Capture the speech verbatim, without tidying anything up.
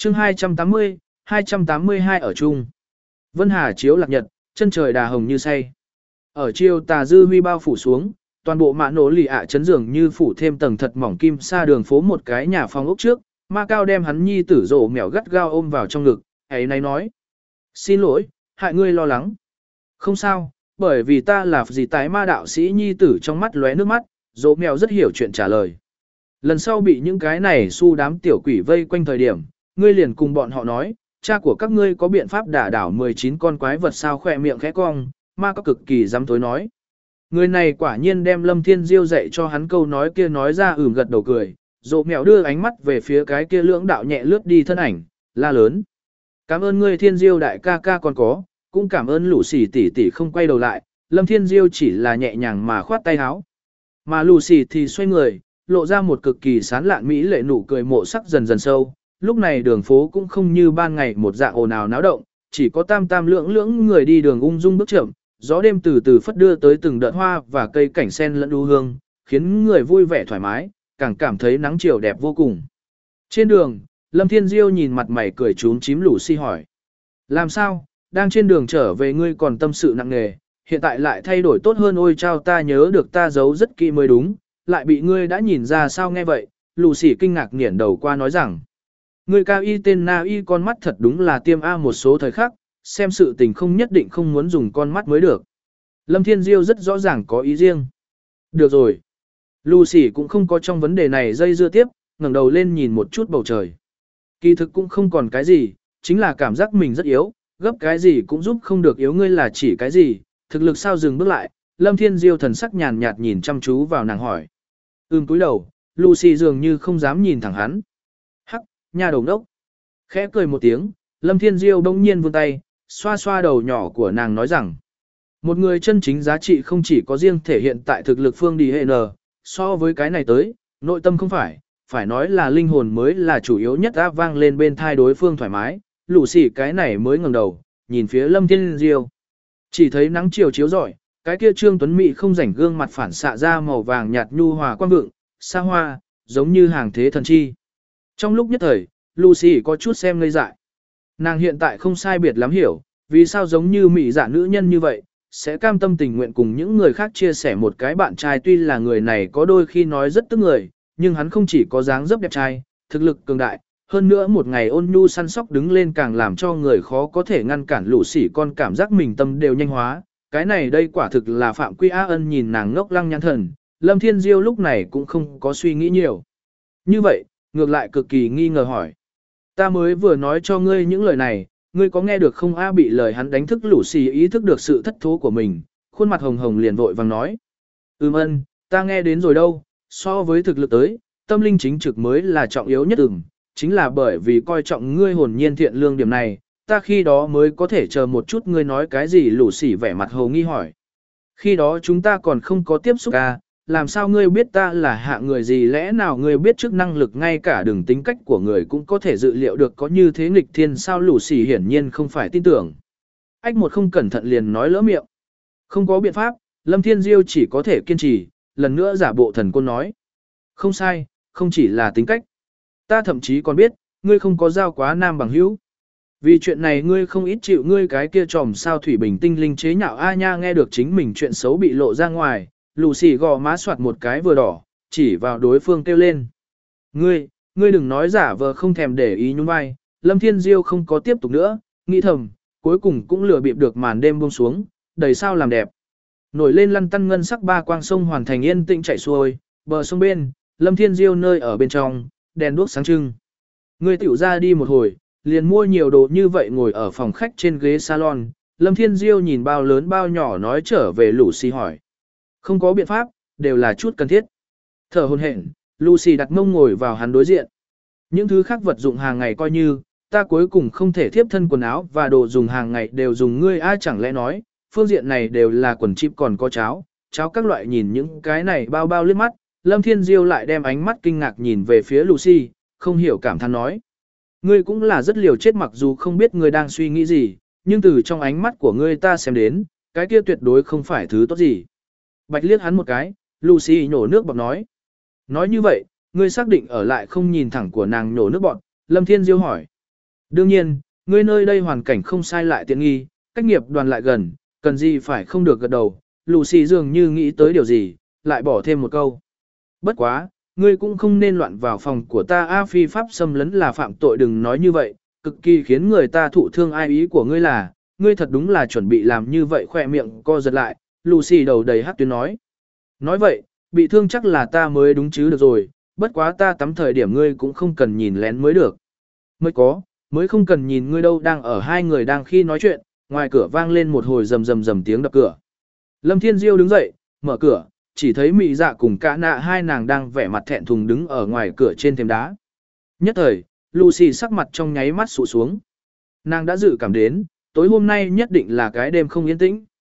chương hai trăm tám mươi, hai trăm tám mươi hai ở chung. Vân Hà chiếu lạc nhật, chân trời đà hồng như say. Ở chiều tà dư huy bao phủ xuống, toàn bộ mạ nổ lì ạ chấn dường như phủ thêm tầng thật mỏng kim sa đường phố một cái nhà phong ốc trước, ma cao đem hắn nhi tử rổ mèo gắt gao ôm vào trong ngực, ấy nay nói. Xin lỗi, hại ngươi lo lắng. Không sao, bởi vì ta là gì tái ma đạo sĩ nhi tử trong mắt lóe nước mắt, rổ mèo rất hiểu chuyện trả lời. Lần sau bị những cái này su đám tiểu quỷ vây quanh thời điểm, ngươi liền cùng bọn họ nói, cha của các ngươi có biện pháp đả đảo mười chín con quái vật sao khỏe miệng khẽ cong, ma có cực kỳ dám tối nói. Người này quả nhiên đem Lâm Thiên Diêu dạy cho hắn câu nói kia nói ra ửm gật đầu cười, rộ mèo đưa ánh mắt về phía cái kia lưỡng đạo nhẹ lướt đi thân ảnh, la lớn. Cảm ơn ngươi Thiên Diêu đại ca ca còn có, cũng cảm ơn lũ xì tỷ tỷ không quay đầu lại, Lâm Thiên Diêu chỉ là nhẹ nhàng mà khoát tay áo. Mà lũ xì thì xoay người, lộ ra một cực kỳ sán lạn mỹ lệ nụ cười mộ sắc dần dần sâu, lúc này đường phố cũng không như ban ngày một dạng ồn ào náo động, chỉ có tam tam lưỡng lưỡng người đi đường ung dung bước chậm, gió đêm từ từ phất đưa tới từng đợt hoa và cây cảnh sen lẫn đu hương, khiến người vui vẻ thoải mái, càng cảm thấy nắng chiều đẹp vô cùng. Trên đường, Lâm Thiên Diêu nhìn mặt mày cười trúm chím lũ si hỏi. Làm sao, đang trên đường trở về ngươi còn tâm sự nặng nề, hiện tại lại thay đổi tốt hơn ôi chao ta nhớ được ta giấu rất kỹ mới đúng, lại bị ngươi đã nhìn ra sao nghe vậy, lũ xỉ kinh ngạc nghiển đầu qua nói rằng. Ngươi cao y tên na y con mắt thật đúng là tiêm A một số thời khắc, xem sự tình không nhất định không muốn dùng con mắt mới được. Lâm Thiên Diêu rất rõ ràng có ý riêng. Được rồi. Lucy cũng không có trong vấn đề này dây dưa tiếp, ngẩng đầu lên nhìn một chút bầu trời. Kỳ thực cũng không còn cái gì, chính là cảm giác mình rất yếu, gấp cái gì cũng giúp không được yếu ngươi là chỉ cái gì, thực lực sao dừng bước lại. Lâm Thiên Diêu thần sắc nhàn nhạt nhìn chăm chú vào nàng hỏi. Ừm cúi đầu, Lucy dường như không dám nhìn thẳng hắn. Hắc, nhà đầu đốc. Khẽ cười một tiếng, Lâm Thiên Diêu đông nhiên vươn tay, xoa xoa đầu nhỏ của nàng nói rằng. Một người chân chính giá trị không chỉ có riêng thể hiện tại thực lực phương đi hệ nờ, so với cái này tới, nội tâm không phải, phải nói là linh hồn mới là chủ yếu nhất áp vang lên bên thai đối phương thoải mái, lũ xỉ cái này mới ngẩng đầu, nhìn phía Lâm Thiên Diêu. Chỉ thấy nắng chiều chiếu rọi, cái kia Trương Tuấn Mỹ không rảnh gương mặt phản xạ ra màu vàng nhạt nhu hòa quang vượng, xa hoa, giống như hàng thế thần chi. Trong lúc nhất thời, Lucy có chút xem ngây dại. Nàng hiện tại không sai biệt lắm hiểu, vì sao giống như mỹ giả nữ nhân như vậy, sẽ cam tâm tình nguyện cùng những người khác chia sẻ một cái bạn trai tuy là người này có đôi khi nói rất tức người, nhưng hắn không chỉ có dáng dấp đẹp trai, thực lực cường đại, hơn nữa một ngày ôn nhu săn sóc đứng lên càng làm cho người khó có thể ngăn cản lũ sỉ con cảm giác mình tâm đều nhanh hóa. Cái này đây quả thực là Phạm Quy Á Ân nhìn nàng ngốc lăng nhãn thần, Lâm Thiên Diêu lúc này cũng không có suy nghĩ nhiều. Như vậy, ngược lại cực kỳ nghi ngờ hỏi. Ta mới vừa nói cho ngươi những lời này, ngươi có nghe được không a bị lời hắn đánh thức lũ xì ý thức được sự thất thố của mình, khuôn mặt hồng hồng liền vội vàng nói. Ừm ân, ta nghe đến rồi đâu, so với thực lực tới, tâm linh chính trực mới là trọng yếu nhất ừm, chính là bởi vì coi trọng ngươi hồn nhiên thiện lương điểm này, ta khi đó mới có thể chờ một chút ngươi nói cái gì lũ xì vẻ mặt hồ nghi hỏi. Khi đó chúng ta còn không có tiếp xúc à, làm sao ngươi biết ta là hạ người gì lẽ nào ngươi biết trước năng lực ngay cả đường tính cách của người cũng có thể dự liệu được có như thế nghịch thiên sao lũ xỉ hiển nhiên không phải tin tưởng. Ách một không cẩn thận liền nói lỡ miệng. Không có biện pháp, Lâm Thiên Diêu chỉ có thể kiên trì, lần nữa giả bộ thần côn nói. Không sai, không chỉ là tính cách. Ta thậm chí còn biết, ngươi không có giao quá nam bằng hữu. Vì chuyện này ngươi không ít chịu ngươi cái kia tròm sao thủy bình tinh linh chế nhạo A nha nghe được chính mình chuyện xấu bị lộ ra ngoài. Lù xì gò má soạt một cái vừa đỏ, chỉ vào đối phương kêu lên. Ngươi, ngươi đừng nói giả vờ không thèm để ý nhún vai, Lâm Thiên Diêu không có tiếp tục nữa, nghĩ thầm, cuối cùng cũng lừa bịp được màn đêm buông xuống, đầy sao làm đẹp. Nổi lên lăn tăn ngân sắc ba quang sông hoàn thành yên tĩnh chảy xuôi, bờ sông bên, Lâm Thiên Diêu nơi ở bên trong, đèn đuốc sáng trưng. Ngươi tiểu ra đi một hồi, liền mua nhiều đồ như vậy ngồi ở phòng khách trên ghế salon, Lâm Thiên Diêu nhìn bao lớn bao nhỏ nói trở về lũ xì hỏi. Không có biện pháp, đều là chút cần thiết. Thở hồn hển, Lucy đặt mông ngồi vào hắn đối diện. Những thứ khác vật dụng hàng ngày coi như, ta cuối cùng không thể thiếp thân quần áo và đồ dùng hàng ngày đều dùng ngươi ai chẳng lẽ nói, phương diện này đều là quần chip còn có cháo, cháo các loại nhìn những cái này bao bao liếc mắt, Lâm Thiên Diêu lại đem ánh mắt kinh ngạc nhìn về phía Lucy, không hiểu cảm thán nói. Ngươi cũng là rất liều chết mặc dù không biết ngươi đang suy nghĩ gì, nhưng từ trong ánh mắt của ngươi ta xem đến, cái kia tuyệt đối không phải thứ tốt gì. Bạch liếc hắn một cái, Lucy nhổ nước bọt nói. Nói như vậy, ngươi xác định ở lại không nhìn thẳng của nàng nhổ nước bọt, Lâm Thiên Diêu hỏi. Đương nhiên, ngươi nơi đây hoàn cảnh không sai lại tiện nghi, cách nghiệp đoàn lại gần, cần gì phải không được gật đầu. Lucy dường như nghĩ tới điều gì, lại bỏ thêm một câu. Bất quá, ngươi cũng không nên loạn vào phòng của ta a phi pháp xâm lấn là phạm tội đừng nói như vậy, cực kỳ khiến người ta thụ thương ai ý của ngươi là, ngươi thật đúng là chuẩn bị làm như vậy khỏe miệng co giật lại, Lucy đầu đầy hát tuyến nói. Nói vậy, bị thương chắc là ta mới đúng chứ được rồi, bất quá ta tắm thời điểm ngươi cũng không cần nhìn lén mới được. Mới có, mới không cần nhìn ngươi đâu đang ở hai người đang khi nói chuyện, ngoài cửa vang lên một hồi rầm rầm rầm tiếng đập cửa. Lâm Thiên Diêu đứng dậy, mở cửa, chỉ thấy mị dạ cùng cả nạ hai nàng đang vẻ mặt thẹn thùng đứng ở ngoài cửa trên thềm đá. Nhất thời, Lucy sắc mặt trong nháy mắt sụ xuống. Nàng đã dự cảm đến, tối hôm nay nhất định là cái đêm không yên tĩnh.